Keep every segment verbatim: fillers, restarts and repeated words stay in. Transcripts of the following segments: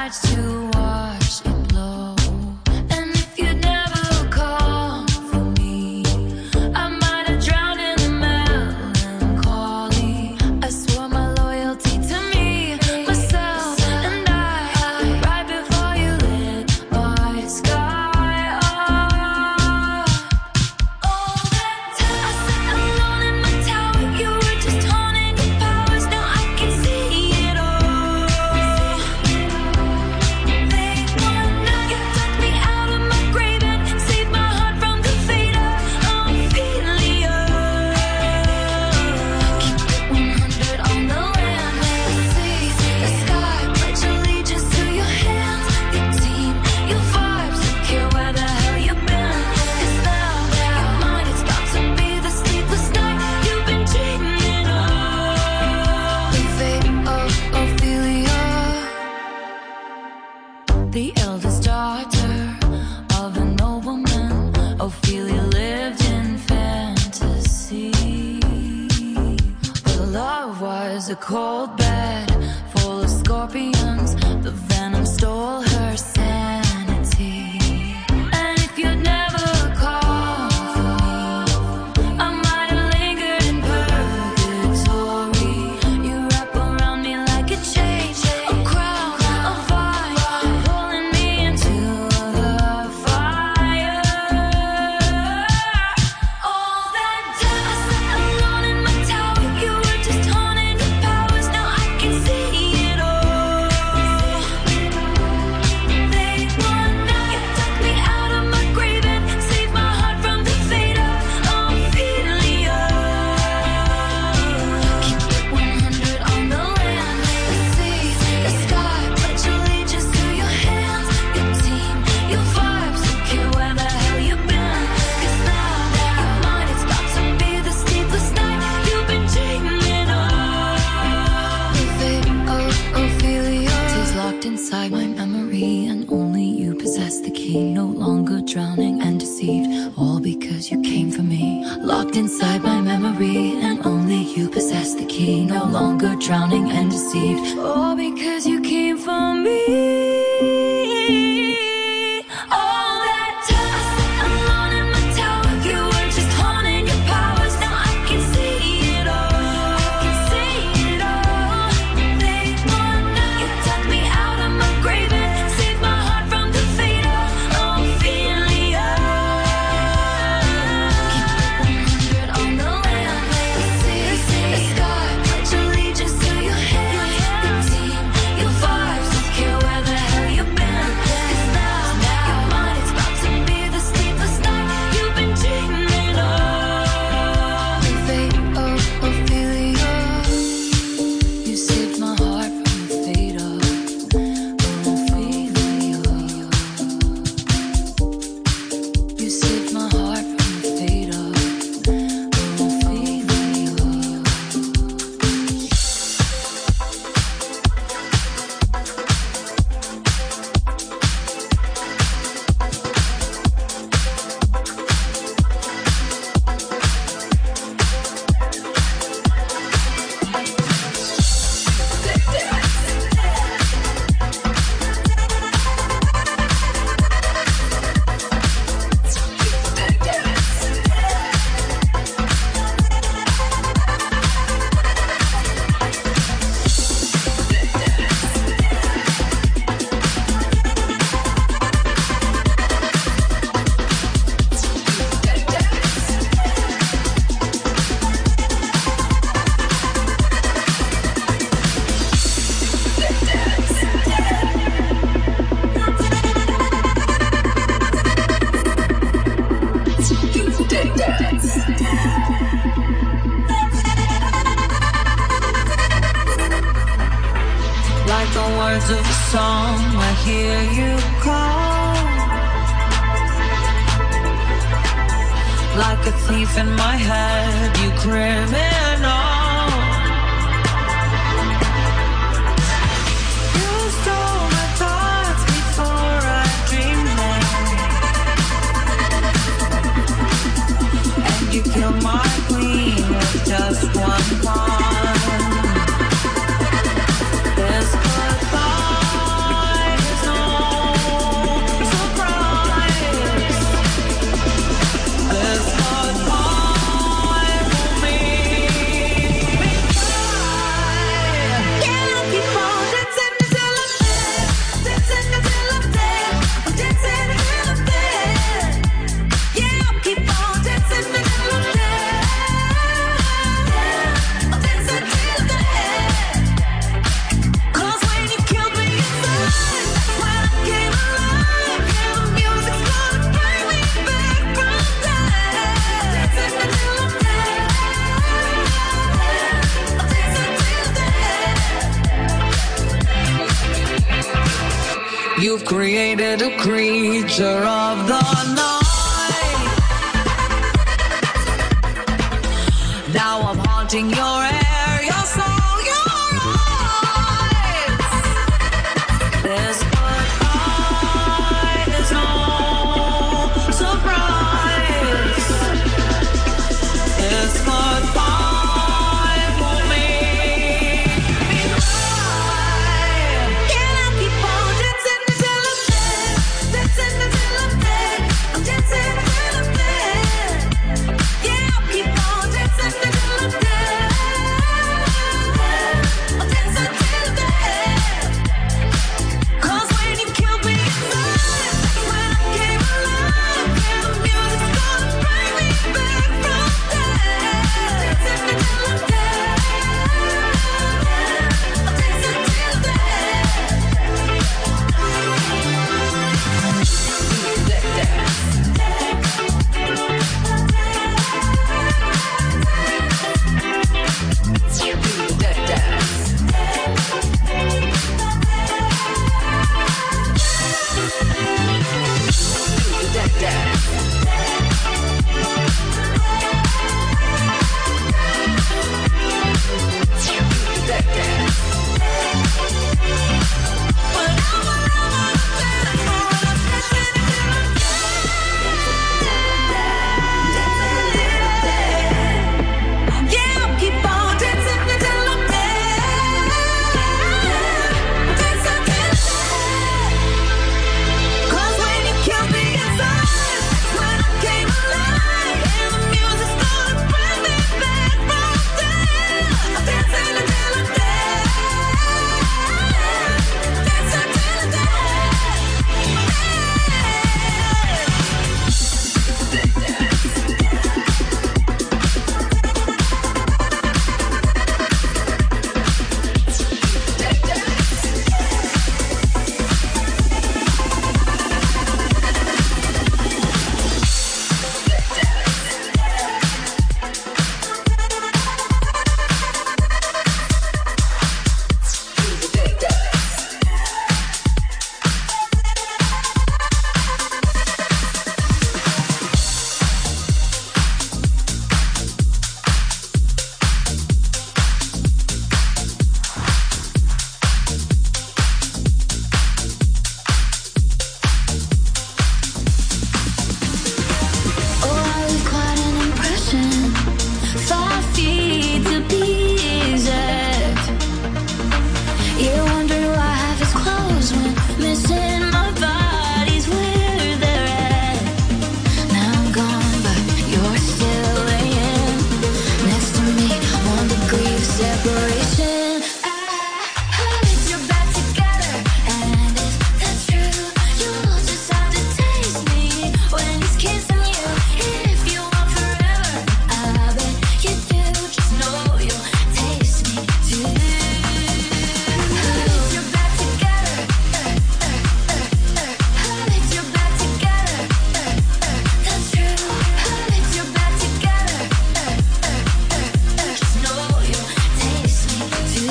lights to watch it blow. And if you'd never call for me, I might have drowned in the melancholy. I swore my loyalty to me, myself, and I, right before you lit my sky up. All that time I sat alone in my tower, you were just haunting your powers. Now I can see it all. Late one night, you took me out of my grave and saved my heart from the fate of Ophelia. Keep it one hundred on the land, the sea, the sky. Pledge allegiance to your hands, your team, your vibes. Don't care where the hell you've been. 'Cause now your mind is about to be the sleepless night you've been dreaming of. The fate of Ophelia, the eldest daughter of a nobleman. Ophelia lived in fantasy. Her love was a cold bed full of scorpions. The venom stole her sanity. And if you'd never called for me, I might have lingered in purgatory. You wrap around me like a chain, a crown, a vine, pulling me into the fire. All that time I sat alone in my tower, you were just haunting your powers. Now I can see it all. Late one night, you took me out of my grave and saved my heart from the fate of Ophelia. Keep it one hundred on the land, the sea, the sky. Pledge allegiance to your hands, your team, your vibes. Don't care where the hell you've been. 'Cause now your mind is about to be the sleepless night you've been dreaming of. The fate of Ophelia is locked inside my memory, and only you possess the key. No longer drowning and deceived, all because you came for me. Locked inside my memory, and only you possess the key. No longer drowning and deceived, all because you came for me. All that time I sat alone in my tower, you were just haunting your powers. Now I can see it all. I can see it all. Late one night, you took me out of my grave and saved my heart from the fate of Ophelia. Keep it one hundred on the land, the sea, the sky. Pledge allegiance to your hands, your team, your vibes. Don't care where the hell you've been. 'Cause now your mind is about to be the sleepless night you've been dreaming of. The fate of Ophelia, you saved my heart from the fate of Ophelia. You saved my heart from the fate of Ophelia. Like the words of a song, I hear you call. Like a thief in my head, you criminal. You stole my thoughts before I dreamed them. And you killed my queen with just one pawn. This goodbye You've created a creature of the night. Now I'm haunting your air, your soul, your eyes. This goodbye is no surprise. This goodbye won't make me cry. Can I keep on dancing until I'm dead? Dancing until I'm dead. I'm dancing until I'm dead. Yeah, I'll keep on dancing until I'm dead. I'll dance until I'm dead. 'Cause when you killed me inside, when I came alive, yeah, the music's gonna bring me back from dead. Dancing until I'm dead. I'll dance until I'm dead. Yeah, I'll keep on dancing until I'm dead. Dance until I'm dead. 'Cause when you killed me inside, when I came alive, and the music's gonna bring me back from dead. I'm dancing until I'm dead. Dance until I'm dead. Oh, I leave quite an impression. Five feet to be exact. You're wondering why half is closed when missing my body's where they're at. Now I'm gone, but you're still laying next to me. One degree of separation. I heard you're back together, and if that's true, you'll just have to taste me when he's kissing you. If you want forever, I bet you do. Just know you'll taste me too. Heard you're back together. Heard you're back together. That's true. Heard you're back together. Just know you'll taste me too.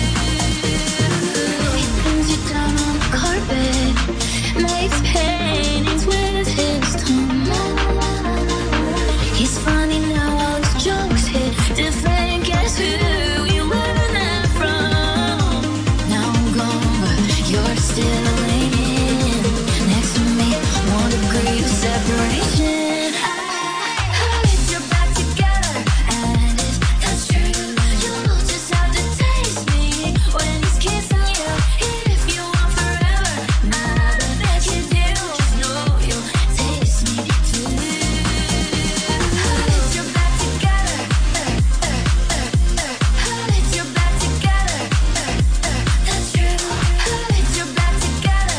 He pins you down on the carpet, makes paintings with his tongue. He's funny now, all his jokes hit different. Guess who you learned that from? Now I'm gone, but you're still laying next to me. One degree of separation. I heard you're back together, and if that's true, you'll just have to taste me when he's kissing you. If you want forever, I bet you do. Just know you'll taste me too. Heard you're back together. Heard you're back together. That's true. Heard you're back together.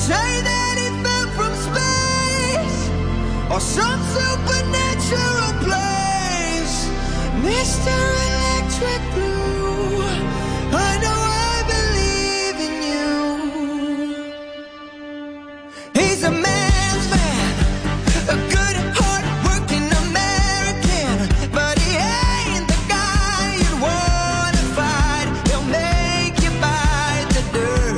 say that he fell from space or some supernatural place. Mister Electric Blue, I know I believe in you. He's a man's man, a good hard-working American, but he ain't the guy you'd wanna fight. He'll make you bite the dirt.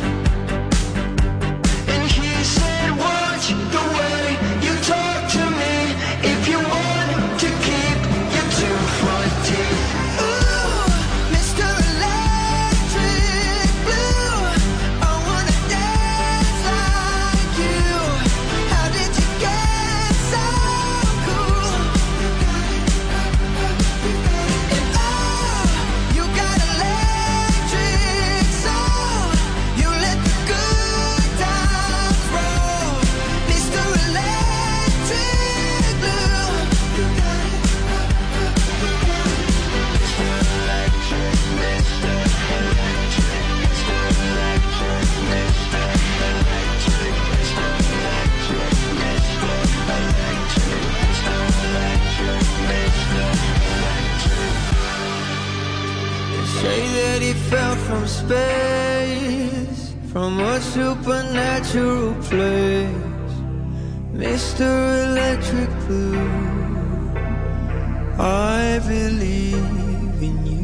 And he said, watch the way you talk to me if you want to keep your two front teeth. Ooh, Mister Electric Blue, I wanna dance like you. How did you get so cool? And oh, you got electric soul. You let the good times roll. Mister Electric Blue, you got it. Say that he fell from space, from a supernatural place. Mister Electric Blue, I believe in you.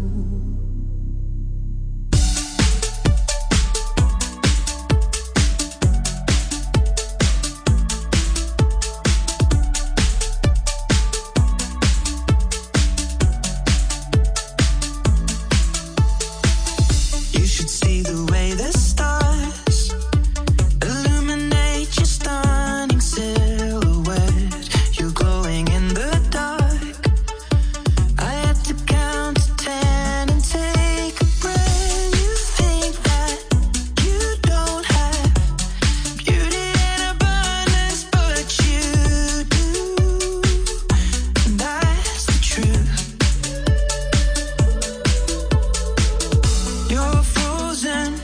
You should see the way the stars illuminate your stunning silhouette. You're glowing in the dark. I had to count to ten and take a breath. You think that you don't have beauty in abundance, but you do. And that's the truth. You're frozen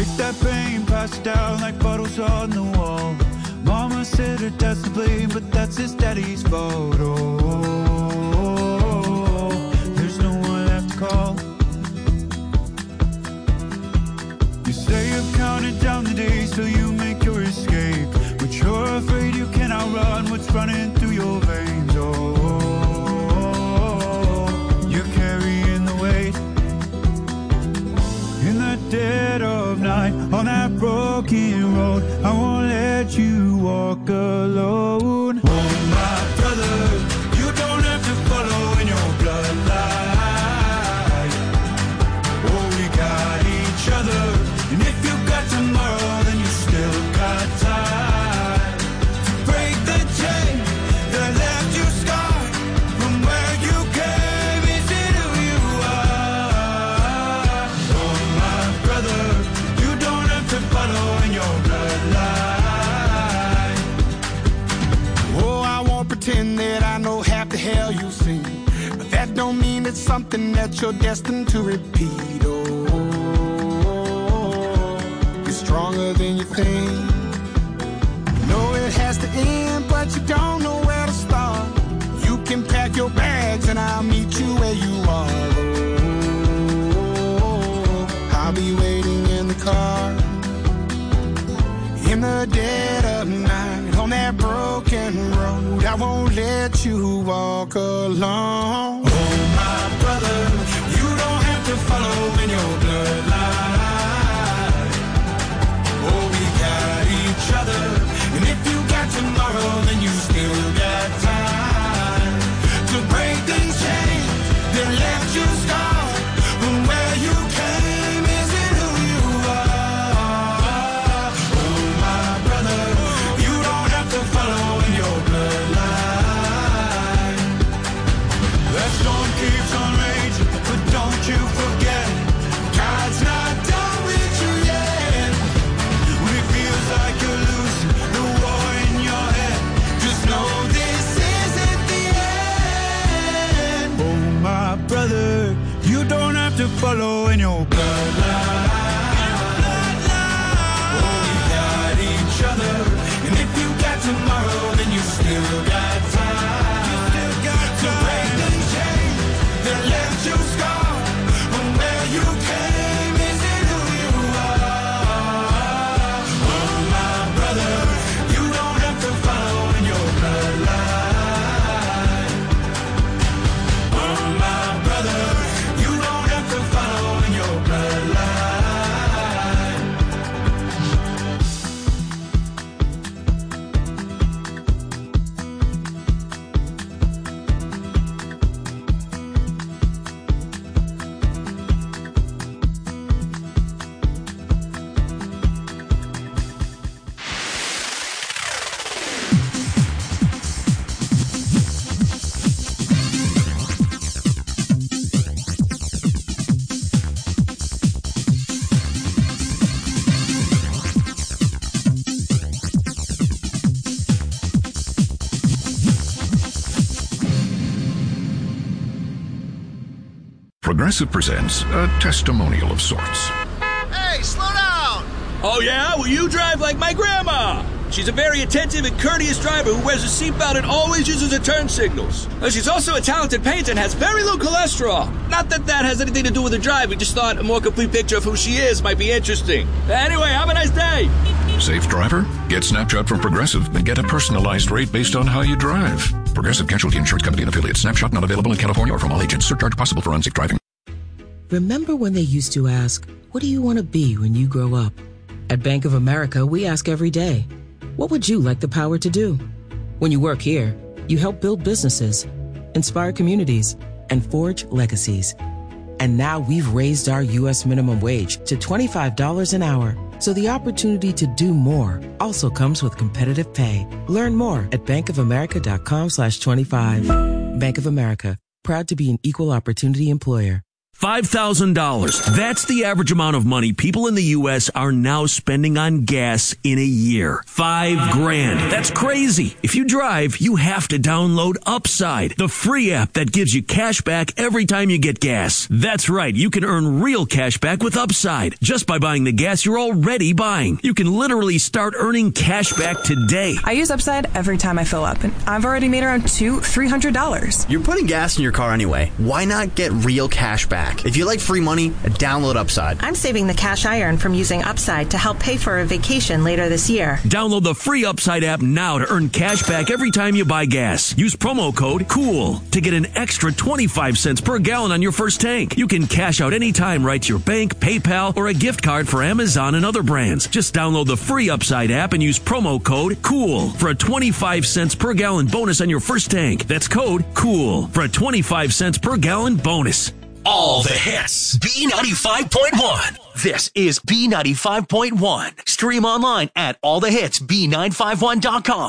Take that pain, pass it down like bottles on the wall. Mama said her dad's to blame, but that's his daddy's fault. Oh, there's no one left to call. You say you've counted down the days till you make your escape, but you're afraid you cannot run what's running through your veins. Oh, you're carrying the weight. In the dead of night, on that broken road, I won't let you walk alone. Oh, my brother, you don't have to follow in your bloodline. Oh, we got each other, and if you got tomorrow, then you still got time to break the chain that left you scarred from where you came. Is it who you are? Oh, my brother, you don't have to follow in your bloodline. Oh, I won't pretend that I know half the hell you've seen, but that don't mean it's something that you're destined to repeat. Oh, you're stronger than you think. You know it has to end, but you don't know where to start. You can pack your bags and I'll meet you where you are. Oh, I'll be waiting in the car. In the dead of night, on that broken road, I won't let you walk alone. Oh, my brother, you don't have to follow in your bloodline. Oh, we got each other, and if you got tomorrow, then you still got time to break these chains that left you scarred from where you came. Is it who you are? Oh, my brother, you don't have to follow in your bloodline. That storm keeps on raging, but don't you forget, God's not done with you yet. When it feels like you're losing the war in your head, just know this isn't the end. Oh, my brother, you don't have to follow in your bloodline. Oh, we got each other, and if you got tomorrow, then you still got time. You still got to break the chain that left you scarred from where you came. Is it who you are? Oh, my brother, you don't have to follow in your bloodline. Oh, my brother, you don't have to follow in your bloodline. Progressive presents a testimonial of sorts. Hey, slow down! Oh, yeah? Well, you drive like my grandma. She's a very attentive and courteous driver who wears a seatbelt and always uses her turn signals. Uh, She's also a talented painter and has very low cholesterol. Not that that has anything to do with her drive. We just thought a more complete picture of who she is might be interesting. Anyway, have a nice day. Safe driver? Get Snapshot from Progressive and get a personalized rate based on how you drive. Progressive Casualty Insurance Company and affiliates. Snapshot not available in California or from all agents. Surcharge possible for unsafe driving. Remember when they used to ask, what do you want to be when you grow up? At Bank of America, we ask every day, what would you like the power to do? When you work here, you help build businesses, inspire communities, and forge legacies. And now we've raised our U S minimum wage to twenty-five dollars an hour. So the opportunity to do more also comes with competitive pay. Learn more at bankofamerica.com slash 25. Bank of America, proud to be an equal opportunity employer. five thousand dollars. That's the average amount of money people in the U S are now spending on gas in a year. Five grand. That's crazy. If you drive, you have to download Upside, the free app that gives you cash back every time you get gas. That's right. You can earn real cash back with Upside just by buying the gas you're already buying. You can literally start earning cash back today. I use Upside every time I fill up, and I've already made around two, three hundred dollars. You're putting gas in your car anyway. Why not get real cash back? If you like free money, download Upside. I'm saving the cash I earn from using Upside to help pay for a vacation later this year. Download the free Upside app now to earn cash back every time you buy gas. Use promo code COOL to get an extra twenty-five cents per gallon on your first tank. You can cash out anytime right to your bank, PayPal, or a gift card for Amazon and other brands. Just download the free Upside app and use promo code COOL for a twenty-five cents per gallon bonus on your first tank. That's code COOL for a twenty-five cents per gallon bonus. All the hits. B ninety-five point one. This is B ninety-five point one. Stream online at all the hits B nine five one dot com.